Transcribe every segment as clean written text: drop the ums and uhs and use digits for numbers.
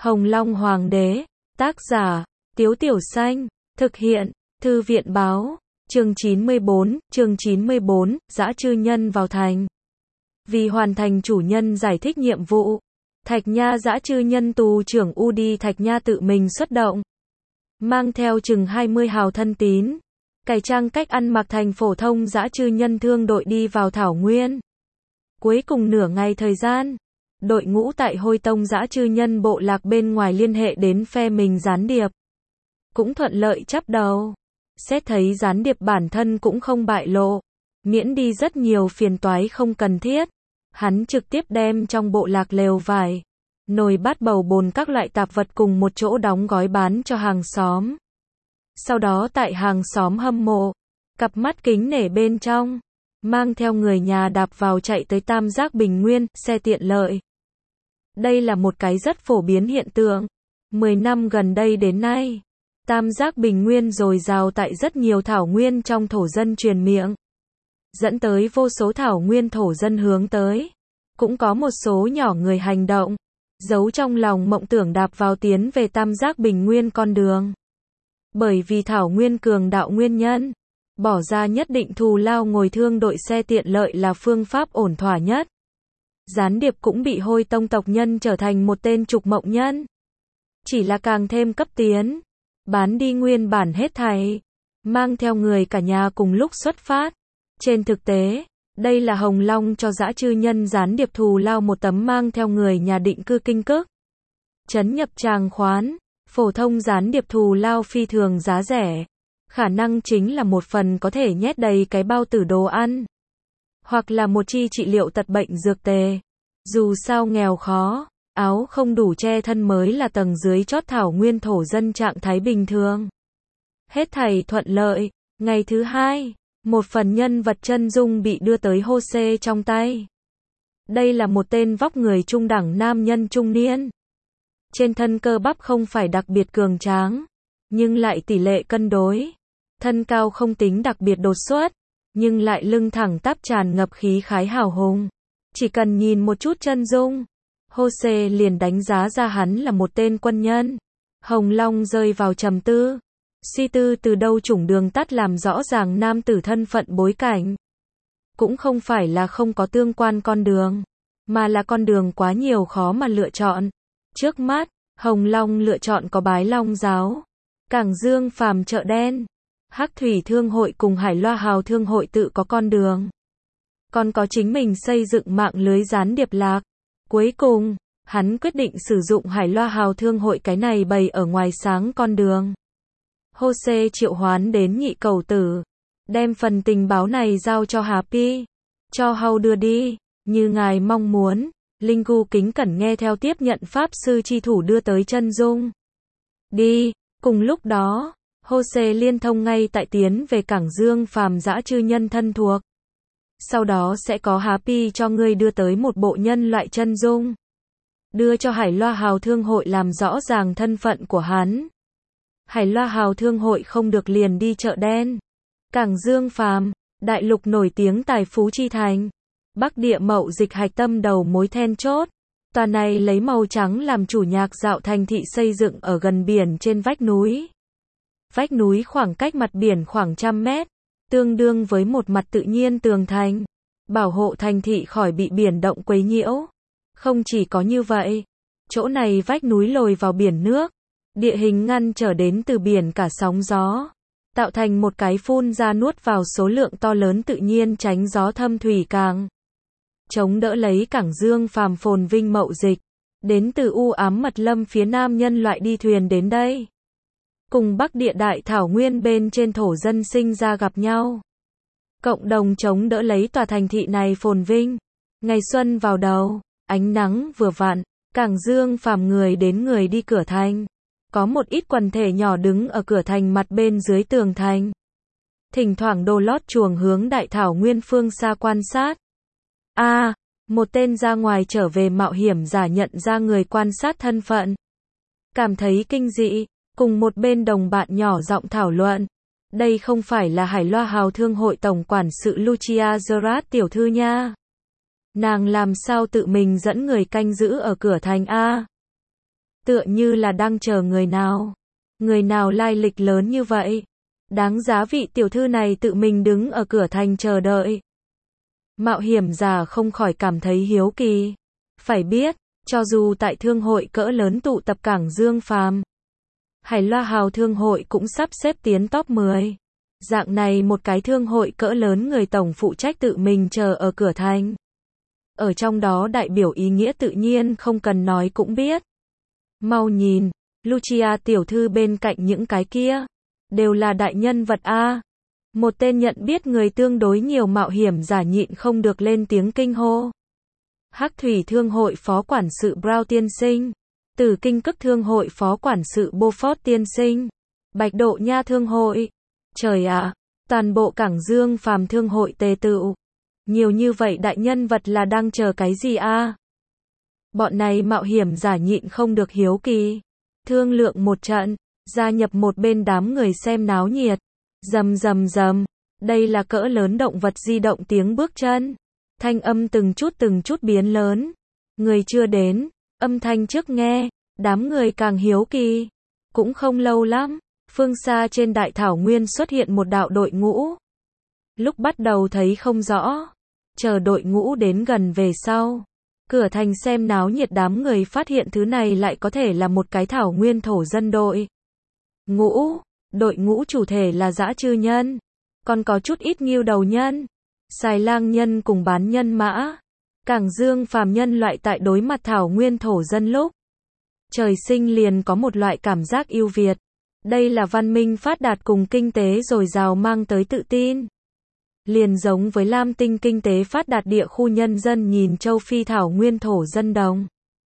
Hồng Long Hoàng đế, tác giả, Tiếu Tiểu Xanh, thực hiện, Thư viện báo, chương 94, dã chư nhân vào thành. Vì hoàn thành chủ nhân giải thích nhiệm vụ, Thạch Nha dã chư nhân tù trưởng Udi Thạch Nha tự mình xuất động. Mang theo chừng 20 hào thân tín, cải trang cách ăn mặc thành phổ thông dã chư nhân thương đội đi vào Thảo Nguyên. Cuối cùng nửa ngày thời gian, đội ngũ tại Hôi Tông dã chư nhân bộ lạc bên ngoài liên hệ đến phe mình gián điệp. Cũng thuận lợi chắp đầu. Xét thấy gián điệp bản thân cũng không bại lộ, miễn đi rất nhiều phiền toái không cần thiết. Hắn trực tiếp đem trong bộ lạc lều vải, nồi bát bầu bồn các loại tạp vật cùng một chỗ đóng gói bán cho hàng xóm. Sau đó tại hàng xóm hâm mộ, cặp mắt kính nể bên trong, mang theo người nhà đạp vào chạy tới Tam Giác Bình Nguyên, xe tiện lợi. Đây là một cái rất phổ biến hiện tượng. 10 năm gần đây đến nay, Tam Giác Bình Nguyên dồi dào tại rất nhiều thảo nguyên trong thổ dân truyền miệng, dẫn tới vô số thảo nguyên thổ dân hướng tới. Cũng có một số nhỏ người hành động, giấu trong lòng mộng tưởng đạp vào tiến về Tam Giác Bình Nguyên con đường. Bởi vì thảo nguyên cường đạo nguyên nhân, bỏ ra nhất định thù lao ngồi thương đội xe tiện lợi là phương pháp ổn thỏa nhất. Gián điệp cũng bị Hôi Tông tộc nhân trở thành một tên trục mộng nhân. Chỉ là càng thêm cấp tiến, bán đi nguyên bản hết thảy, mang theo người cả nhà cùng lúc xuất phát. Trên thực tế, đây là Hồng Long cho dã chư nhân gián điệp thù lao một tấm mang theo người nhà định cư kinh cước. Trấn nhập tràng khoán, phổ thông gián điệp thù lao phi thường giá rẻ. Khả năng chính là một phần có thể nhét đầy cái bao tử đồ ăn. Hoặc là một chi trị liệu tật bệnh dược tề. Dù sao nghèo khó, áo không đủ che thân mới là tầng dưới chót thảo nguyên thổ dân trạng thái bình thường. Hết thảy thuận lợi, ngày thứ hai, một phần nhân vật chân dung bị đưa tới Jose trong tay. Đây là một tên vóc người trung đẳng nam nhân trung niên. Trên thân cơ bắp không phải đặc biệt cường tráng, nhưng lại tỷ lệ cân đối. Thân cao không tính đặc biệt đột xuất, nhưng lại lưng thẳng tắp tràn ngập khí khái hào hùng. Chỉ cần nhìn một chút chân dung, Jose liền đánh giá ra hắn là một tên quân nhân. Hồng Long rơi vào trầm tư, suy tư từ đâu chủng đường tắt làm rõ ràng nam tử thân phận bối cảnh. Cũng không phải là không có tương quan con đường, mà là con đường quá nhiều khó mà lựa chọn. Trước mắt, Hồng Long lựa chọn có Bái Long giáo, Cảng Dương Phàm chợ đen, Hắc Thủy Thương hội cùng Hải Loa Hào Thương hội tự có con đường. Còn có chính mình xây dựng mạng lưới gián điệp lạc. Cuối cùng, hắn quyết định sử dụng Hải Loa Hào Thương hội cái này bày ở ngoài sáng con đường. Jose triệu hoán đến nhị cầu tử, đem phần tình báo này giao cho Happy, cho Hầu đưa đi, như ngài mong muốn. Linh Gu kính cẩn nghe theo tiếp nhận pháp sư chi thủ đưa tới chân dung. Đi, cùng lúc đó, Jose liên thông ngay tại tiến về Cảng Dương Phàm dã chư nhân thân thuộc. Sau đó sẽ có Happy cho ngươi đưa tới một bộ nhân loại chân dung. Đưa cho Hải Loa Hào Thương hội làm rõ ràng thân phận của hắn. Hải Loa Hào Thương hội không được liền đi chợ đen. Cảng Dương Phàm, đại lục nổi tiếng tài phú chi thành. Bắc địa mậu dịch hạch tâm đầu mối then chốt. Tòa này lấy màu trắng làm chủ nhạc dạo thành thị xây dựng ở gần biển trên vách núi. Vách núi khoảng cách mặt biển khoảng 100 mét, tương đương với một mặt tự nhiên tường thành, bảo hộ thành thị khỏi bị biển động quấy nhiễu. Không chỉ có như vậy, chỗ này vách núi lồi vào biển nước, địa hình ngăn trở đến từ biển cả sóng gió, tạo thành một cái phun ra nuốt vào số lượng to lớn tự nhiên tránh gió thâm thủy càng. Chống đỡ lấy Cảng Dương Phàm phồn vinh mậu dịch, đến từ u ám mật lâm phía nam nhân loại đi thuyền đến đây. Cùng Bắc địa đại thảo nguyên bên trên thổ dân sinh ra gặp nhau. Cộng đồng chống đỡ lấy tòa thành thị này phồn vinh. Ngày xuân vào đầu, ánh nắng vừa vặn, Cảng Dương Phàm người đến người đi cửa thành. Có một ít quần thể nhỏ đứng ở cửa thành mặt bên dưới tường thành. Thỉnh thoảng đồ lót chuồng hướng đại thảo nguyên phương xa quan sát. Một tên ra ngoài trở về mạo hiểm giả nhận ra người quan sát thân phận. Cảm thấy kinh dị, cùng một bên đồng bạn nhỏ giọng thảo luận. Đây không phải là Hải Loa Hào Thương hội tổng quản sự Lucia Gerard tiểu thư nha. Nàng làm sao tự mình dẫn người canh giữ ở cửa thành a? tựa như là đang chờ người nào. Người nào lai lịch lớn như vậy? Đáng giá vị tiểu thư này tự mình đứng ở cửa thành chờ đợi. Mạo hiểm giả không khỏi cảm thấy hiếu kỳ. Phải biết, cho dù tại thương hội cỡ lớn tụ tập cảng Dương Phàm, Hải Loa Hào thương hội cũng sắp xếp tiến top 10. Dạng này một cái thương hội cỡ lớn người tổng phụ trách tự mình chờ ở cửa thành. Ở trong đó đại biểu ý nghĩa tự nhiên không cần nói cũng biết. Mau nhìn, Lucia tiểu thư bên cạnh những cái kia, đều là đại nhân vật a. Một tên nhận biết người tương đối nhiều mạo hiểm giả nhịn không được lên tiếng kinh hô. Hắc Thủy Thương hội phó quản sự Brown tiên sinh, Tử Kinh Cức Thương hội phó quản sự Beaufort tiên sinh, Bạch Độ Nha Thương hội. Trời ạ, toàn bộ cảng Dương Phàm thương hội tề tựu. Nhiều như vậy đại nhân vật là đang chờ cái gì a? Bọn này mạo hiểm giả nhịn không được hiếu kỳ. Thương lượng một trận, gia nhập một bên đám người xem náo nhiệt. Rầm rầm rầm, đây là cỡ lớn động vật di động tiếng bước chân. Thanh âm từng chút biến lớn. Người chưa đến, âm thanh trước nghe, đám người càng hiếu kỳ. Cũng không lâu lắm, phương xa trên đại thảo nguyên xuất hiện một đạo đội ngũ. Lúc bắt đầu thấy không rõ, chờ đội ngũ đến gần về sau. Cửa thành xem náo nhiệt đám người phát hiện thứ này lại có thể là một cái thảo nguyên thổ dân đội đội ngũ chủ thể là dã chư nhân, còn có chút ít ngưu đầu nhân, xài lang nhân cùng bán nhân mã. Cảng Dương Phàm nhân loại tại đối mặt thảo nguyên thổ dân lúc, trời sinh liền có một loại cảm giác ưu việt. Đây là văn minh phát đạt cùng kinh tế dồi dào mang tới tự tin. Liền giống với Lam Tinh kinh tế phát đạt địa khu nhân dân nhìn châu Phi thảo nguyên thổ dân đồng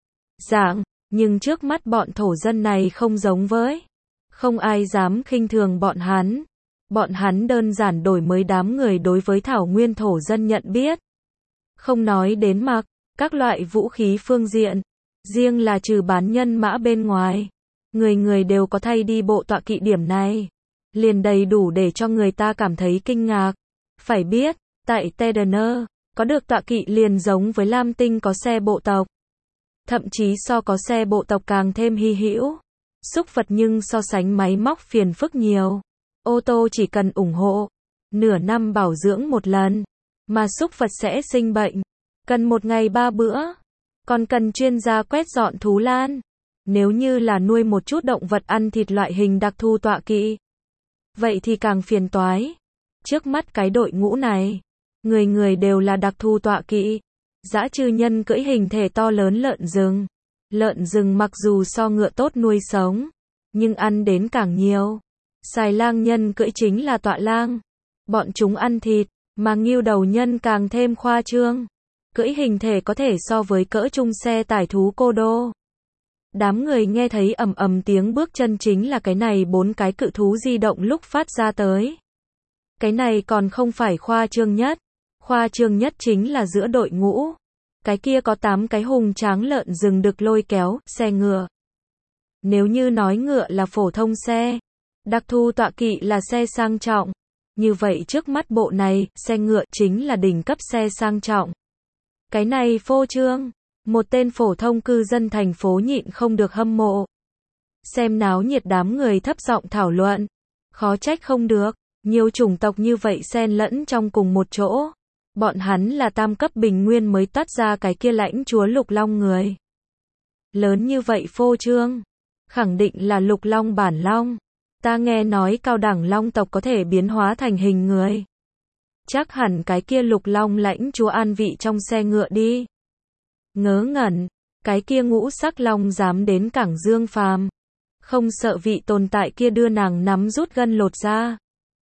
dạng, nhưng trước mắt bọn thổ dân này không giống với. Không ai dám khinh thường bọn hắn. Bọn hắn đơn giản đổi mới đám người đối với thảo nguyên thổ dân nhận biết. Không nói đến mặc, các loại vũ khí phương diện, riêng là trừ bán nhân mã bên ngoài, người người đều có thay đi bộ tọa kỵ điểm này. Liền đầy đủ để cho người ta cảm thấy kinh ngạc. Phải biết, tại Tedener, có được tọa kỵ liền giống với Lam Tinh có xe bộ tộc. Thậm chí so có xe bộ tộc càng thêm hy hữu. Súc vật nhưng so sánh máy móc phiền phức nhiều. Ô tô chỉ cần ủng hộ, nửa năm bảo dưỡng một lần, mà súc vật sẽ sinh bệnh, cần một ngày 3 bữa, còn cần chuyên gia quét dọn thú lan. Nếu như là nuôi một chút động vật ăn thịt loại hình đặc thù tọa kỵ, vậy thì càng phiền toái. Trước mắt cái đội ngũ này, người người đều là đặc thù tọa kỵ. Dã chư nhân cưỡi hình thể to lớn lợn rừng. Lợn rừng mặc dù so ngựa tốt nuôi sống, nhưng ăn đến càng nhiều. Xài lang nhân cưỡi chính là tọa lang. Bọn chúng ăn thịt, mà ngưu đầu nhân càng thêm khoa trương. Cưỡi hình thể có thể so với cỡ trung xe tải thú cô đô. Đám người nghe thấy ầm ầm tiếng bước chân chính là cái này 4 cái cự thú di động lúc phát ra tới. Cái này còn không phải khoa trương nhất. Khoa trương nhất chính là giữa đội ngũ. Cái kia có 8 cái hùng tráng lợn rừng được lôi kéo, xe ngựa. Nếu như nói ngựa là phổ thông xe, đặc thù tọa kỵ là xe sang trọng, như vậy trước mắt bộ này, xe ngựa chính là đỉnh cấp xe sang trọng. Cái này phô trương, một tên phổ thông cư dân thành phố nhịn không được hâm mộ. Xem náo nhiệt đám người thấp giọng thảo luận, khó trách không được, nhiều chủng tộc như vậy xen lẫn trong cùng một chỗ. Bọn hắn là tam cấp bình nguyên mới toát ra cái kia lãnh chúa lục long người. Lớn như vậy phô trương, khẳng định là lục long bản long. Ta nghe nói cao đẳng long tộc có thể biến hóa thành hình người. Chắc hẳn cái kia lục long lãnh chúa an vị trong xe ngựa đi. Ngớ ngẩn, cái kia ngũ sắc long dám đến cảng Dương Phàm, không sợ vị tồn tại kia đưa nàng nắm rút gân lột ra.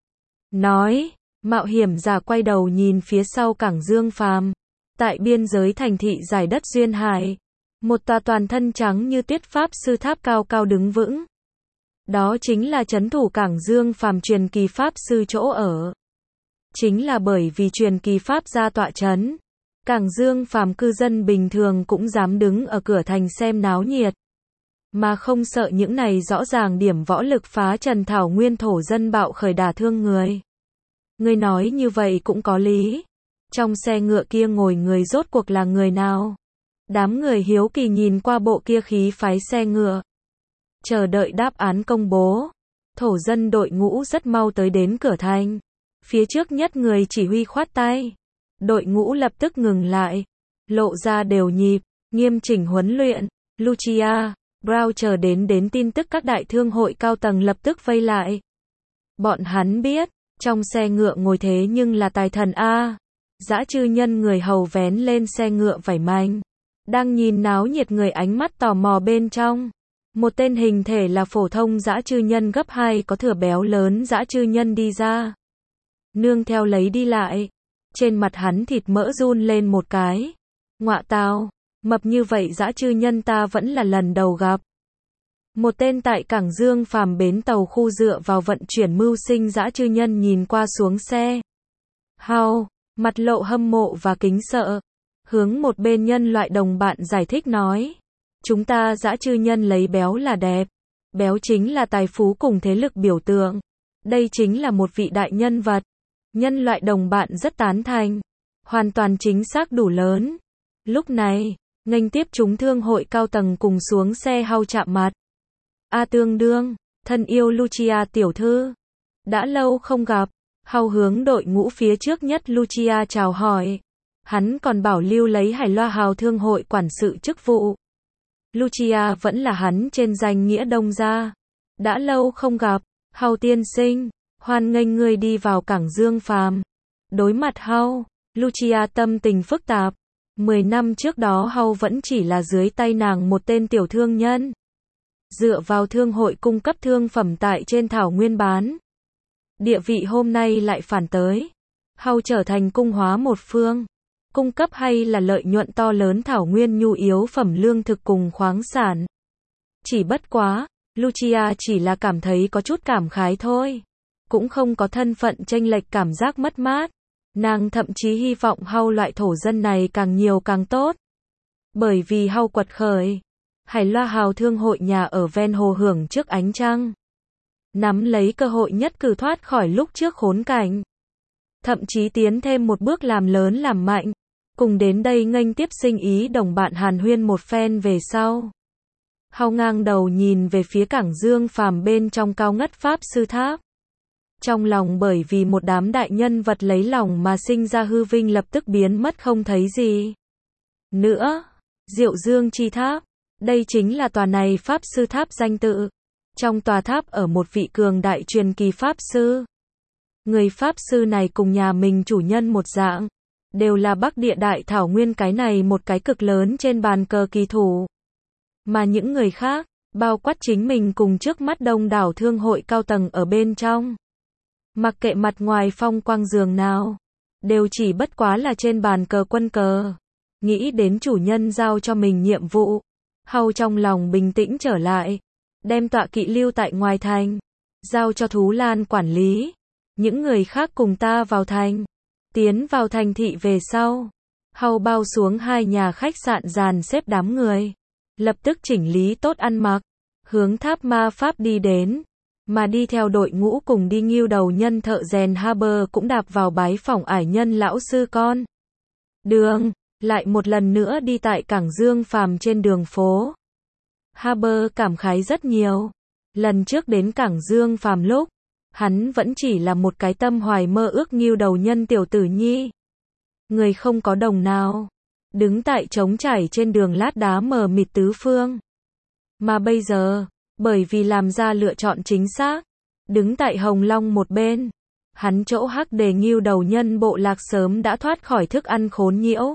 Nói, mạo hiểm giả quay đầu nhìn phía sau cảng Dương Phàm, tại biên giới thành thị giải đất duyên hải, một tòa toàn thân trắng như tuyết pháp sư tháp cao cao đứng vững. Đó chính là trấn thủ cảng Dương Phàm truyền kỳ pháp sư chỗ ở. Chính là bởi vì truyền kỳ pháp gia tọa trấn, cảng Dương Phàm cư dân bình thường cũng dám đứng ở cửa thành xem náo nhiệt, mà không sợ những này rõ ràng điểm võ lực phá trần thảo nguyên thổ dân bạo khởi đả thương người. Ngươi nói như vậy cũng có lý. Trong xe ngựa kia ngồi người rốt cuộc là người nào? Đám người hiếu kỳ nhìn qua bộ kia khí phái xe ngựa. Chờ đợi đáp án công bố. Thổ dân đội ngũ rất mau tới đến cửa thành. Phía trước nhất người chỉ huy khoát tay. Đội ngũ lập tức ngừng lại. Lộ ra đều nhịp, nghiêm chỉnh huấn luyện. Lucia, Brown chờ đến tin tức các đại thương hội cao tầng lập tức vây lại. Bọn hắn biết, trong xe ngựa ngồi thế nhưng là tài thần A. Dã chư nhân người hầu vén lên xe ngựa vảy manh. Đang nhìn náo nhiệt người ánh mắt tò mò bên trong. Một tên hình thể là phổ thông dã chư nhân gấp 2 có thừa béo lớn dã chư nhân đi ra. Nương theo lấy đi lại. Trên mặt hắn thịt mỡ run lên một cái. Ngọa tào, mập như vậy dã chư nhân ta vẫn là lần đầu gặp. Một tên tại cảng Dương Phàm bến tàu khu dựa vào vận chuyển mưu sinh dã chư nhân nhìn qua xuống xe. Hao, mặt lộ hâm mộ và kính sợ. Hướng một bên nhân loại đồng bạn giải thích nói. Chúng ta dã chư nhân lấy béo là đẹp. Béo chính là tài phú cùng thế lực biểu tượng. Đây chính là một vị đại nhân vật. Nhân loại đồng bạn rất tán thành. Hoàn toàn chính xác đủ lớn. Lúc này, nghênh tiếp chúng thương hội cao tầng cùng xuống xe Hao chạm mặt. A tương đương, thân yêu Lucia tiểu thư. Đã lâu không gặp. Hao hướng đội ngũ phía trước nhất Lucia chào hỏi. Hắn còn bảo lưu lấy Hải Loa Hào thương hội quản sự chức vụ. Lucia vẫn là hắn trên danh nghĩa đông gia. Đã lâu không gặp, Hao tiên sinh, hoan nghênh ngươi đi vào cảng Dương Phàm. Đối mặt Hao, Lucia tâm tình phức tạp. 10 năm trước đó Hao vẫn chỉ là dưới tay nàng một tên tiểu thương nhân. Dựa vào thương hội cung cấp thương phẩm tại trên thảo nguyên bán. Địa vị hôm nay lại phản tới. Hao trở thành cung hóa một phương. Cung cấp hay là lợi nhuận to lớn thảo nguyên nhu yếu phẩm lương thực cùng khoáng sản. Chỉ bất quá, Lucia chỉ là cảm thấy có chút cảm khái thôi. Cũng không có thân phận chênh lệch cảm giác mất mát. Nàng thậm chí hy vọng Hao loại thổ dân này càng nhiều càng tốt. Bởi vì Hao quật khởi. Hải Loa Hào thương hội nhà ở ven hồ hưởng trước ánh trăng. Nắm lấy cơ hội nhất cử thoát khỏi lúc trước khốn cảnh. Thậm chí tiến thêm một bước làm lớn làm mạnh. Cùng đến đây nghênh tiếp sinh ý đồng bạn hàn huyên một phen về sau. Hao ngang đầu nhìn về phía cảng Dương Phàm bên trong cao ngất pháp sư tháp. Trong lòng bởi vì một đám đại nhân vật lấy lòng mà sinh ra hư vinh lập tức biến mất không thấy gì nữa. Diệu Dương chi tháp. Đây chính là tòa này pháp sư tháp danh tự. Trong tòa tháp ở một vị cường đại truyền kỳ pháp sư. Người pháp sư này cùng nhà mình chủ nhân một dạng. Đều là Bắc Địa Đại Thảo Nguyên cái này một cái cực lớn trên bàn cờ kỳ thủ. Mà những người khác, bao quát chính mình cùng trước mắt đông đảo thương hội cao tầng ở bên trong. Mặc kệ mặt ngoài phong quang dường nào, đều chỉ bất quá là trên bàn cờ quân cờ. Nghĩ đến chủ nhân giao cho mình nhiệm vụ. Hao trong lòng bình tĩnh trở lại. Đem tọa kỵ lưu tại ngoài thành. Giao cho Thú Lan quản lý. Những người khác cùng ta vào thành. Tiến vào thành thị về sau. Hao bao xuống 2 nhà khách sạn dàn xếp đám người. Lập tức chỉnh lý tốt ăn mặc. Hướng tháp ma pháp đi đến. Mà đi theo đội ngũ cùng đi Ngưu đầu nhân thợ rèn Haber cũng đạp vào bái phỏng ải nhân lão sư con. Đường, lại một lần nữa đi tại cảng Dương Phàm trên đường phố. Haber cảm khái rất nhiều. Lần trước đến cảng Dương Phàm lúc, hắn vẫn chỉ là một cái tâm hoài mơ ước Ngưu đầu nhân tiểu tử nhi. Người không có đồng nào. Đứng tại trống trải trên đường lát đá mờ mịt tứ phương. Mà bây giờ, bởi vì làm ra lựa chọn chính xác, đứng tại Hồng Long một bên, hắn chỗ hắc đề Ngưu đầu nhân bộ lạc sớm đã thoát khỏi thức ăn khốn nhiễu.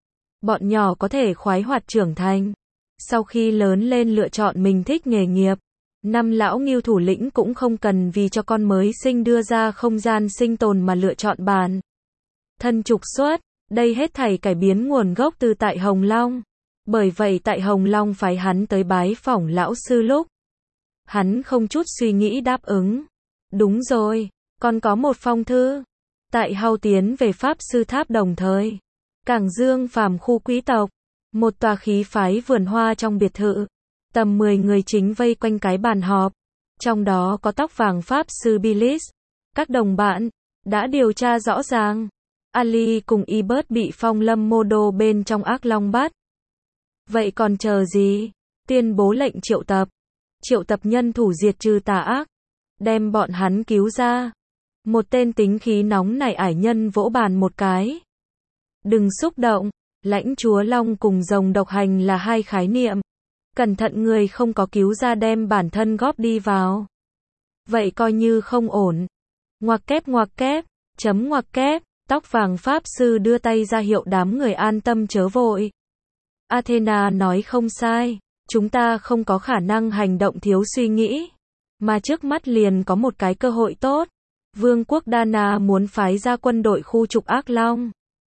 Bọn nhỏ có thể khoái hoạt trưởng thành. Sau khi lớn lên lựa chọn mình thích nghề nghiệp, năm lão Ngưu thủ lĩnh cũng không cần vì cho con mới sinh đưa ra không gian sinh tồn mà lựa chọn bản thân trục xuất. Đây hết thảy cải biến nguồn gốc từ tại Hồng Long. Bởi vậy tại Hồng Long phái hắn tới bái phỏng lão sư lúc, hắn không chút suy nghĩ đáp ứng. Đúng rồi, còn có một phong thư. Tại Hao tiến về pháp sư tháp đồng thời, cảng Dương Phàm khu quý tộc, một tòa khí phái vườn hoa trong biệt thự, tầm 10 người chính vây quanh cái bàn họp, trong đó có tóc vàng pháp sư Billis. Các đồng bạn đã điều tra rõ ràng, Ali cùng Ebert bị Phong Lâm Mô Đô bên trong Ác Long bắt. Vậy còn chờ gì? Tuyên bố lệnh triệu tập. Triệu tập nhân thủ diệt trừ tà ác. Đem bọn hắn cứu ra. Một tên tính khí nóng nảy ải nhân vỗ bàn một cái. Đừng xúc động. Lãnh chúa Long cùng rồng độc hành là hai khái niệm. Cẩn thận người không có cứu ra đem bản thân góp đi vào. Vậy coi như không ổn. Ngoặc kép, chấm ngoặc kép, tóc vàng pháp sư đưa tay ra hiệu đám người an tâm chớ vội. Athena nói không sai, chúng ta không có khả năng hành động thiếu suy nghĩ, mà trước mắt liền có một cái cơ hội tốt. Vương quốc Dana muốn phái ra quân đội khu trục ác long.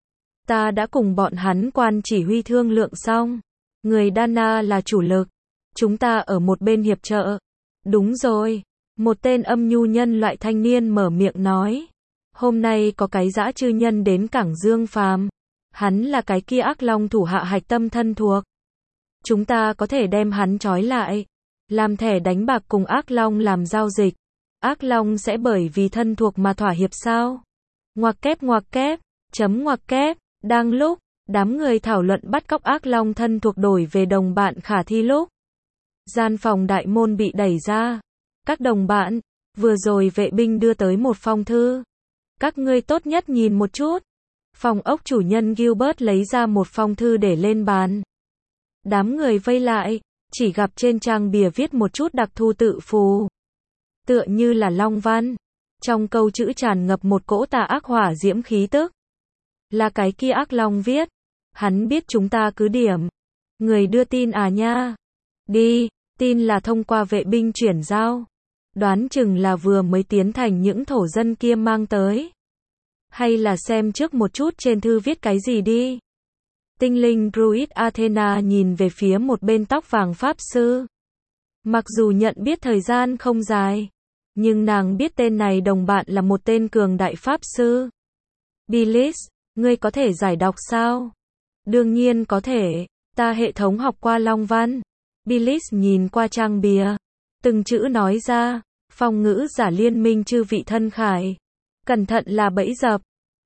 Ta đã cùng bọn hắn quan chỉ huy thương lượng xong. Người Dana là chủ lực. Chúng ta ở một bên hiệp trợ. Đúng rồi. Một tên âm nhu nhân loại thanh niên mở miệng nói. Hôm nay có cái dã chư nhân đến cảng Dương Phàm. Hắn là cái kia ác long thủ hạ hạch tâm thân thuộc. Chúng ta có thể đem hắn trói lại. Làm thẻ đánh bạc cùng ác long làm giao dịch. Ác long sẽ bởi vì thân thuộc mà thỏa hiệp sao? Ngoặc kép, chấm ngoặc kép. Đang lúc, đám người thảo luận bắt cóc ác long thân thuộc đổi về đồng bạn khả thi lúc. Gian phòng đại môn bị đẩy ra. Các đồng bạn, vừa rồi vệ binh đưa tới một phong thư. Các ngươi tốt nhất nhìn một chút. Phòng ốc chủ nhân Gilbert lấy ra một phong thư để lên bàn. Đám người vây lại, chỉ gặp trên trang bìa viết một chút đặc thu tự phù. Tựa như là long văn. Trong câu chữ tràn ngập một cỗ tà ác hỏa diễm khí tức. Là cái kia ác long viết. Hắn biết chúng ta cứ điểm. Người đưa tin à nha. Đi, tin là thông qua vệ binh chuyển giao. Đoán chừng là vừa mới tiến thành những thổ dân kia mang tới. Hay là xem trước một chút trên thư viết cái gì đi. Tinh linh Druid Athena nhìn về phía một bên tóc vàng pháp sư. Mặc dù nhận biết thời gian không dài, nhưng nàng biết tên này đồng bạn là một tên cường đại pháp sư. Bilis, ngươi có thể giải đọc sao? Đương nhiên có thể, ta hệ thống học qua long văn. Bilis nhìn qua trang bìa, từng chữ nói ra, phong ngữ giả liên minh chư vị thân khải. Cẩn thận là bẫy dập.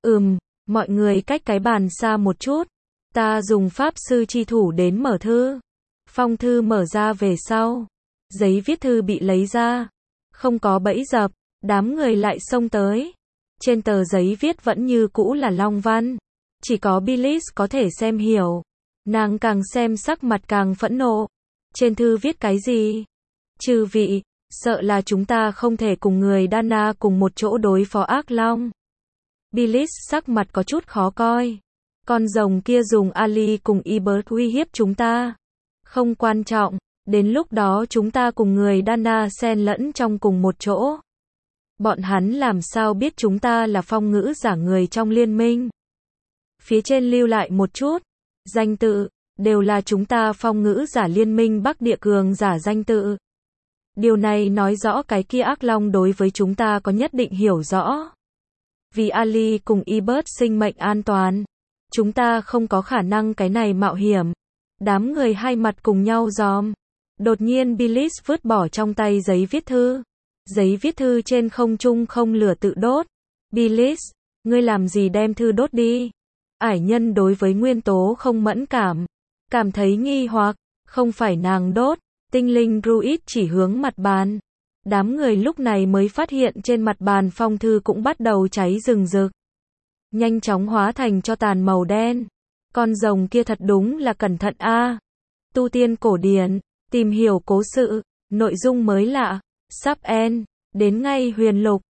Mọi người cách cái bàn xa một chút. Ta dùng pháp sư chi thủ đến mở thư. Phong thư mở ra về sau. Giấy viết thư bị lấy ra. Không có bẫy dập, đám người lại xông tới. Trên tờ giấy viết vẫn như cũ là long văn. Chỉ có Bilis có thể xem hiểu. Nàng càng xem sắc mặt càng phẫn nộ. Trên thư viết cái gì? Chư vị, sợ là chúng ta không thể cùng người Dana cùng một chỗ đối phó ác long. Bilis sắc mặt có chút khó coi. Con rồng kia dùng Ali cùng Ebert uy hiếp chúng ta. Không quan trọng, đến lúc đó chúng ta cùng người Dana xen lẫn trong cùng một chỗ. Bọn hắn làm sao biết chúng ta là phong ngữ giả người trong liên minh. Phía trên lưu lại một chút. Danh tự, đều là chúng ta phong ngữ giả liên minh Bắc Địa cường giả danh tự. Điều này nói rõ cái kia ác long đối với chúng ta có nhất định hiểu rõ. Vì Ali cùng Ebert sinh mệnh an toàn, chúng ta không có khả năng cái này mạo hiểm. Đám người hai mặt cùng nhau giòm. Đột nhiên Bilis vứt bỏ trong tay giấy viết thư. Giấy viết thư trên không trung không lửa tự đốt. Bilis, ngươi làm gì đem thư đốt đi? Ải nhân đối với nguyên tố không mẫn cảm. Cảm thấy nghi hoặc, không phải nàng đốt. Tinh linh Druid chỉ hướng mặt bàn. Đám người lúc này mới phát hiện trên mặt bàn phong thư cũng bắt đầu cháy rừng rực. Nhanh chóng hóa thành cho tàn màu đen. Con rồng kia thật đúng là cẩn thận a. Tu tiên cổ điển, tìm hiểu cố sự, nội dung mới lạ, sắp end, đến ngay huyền lục.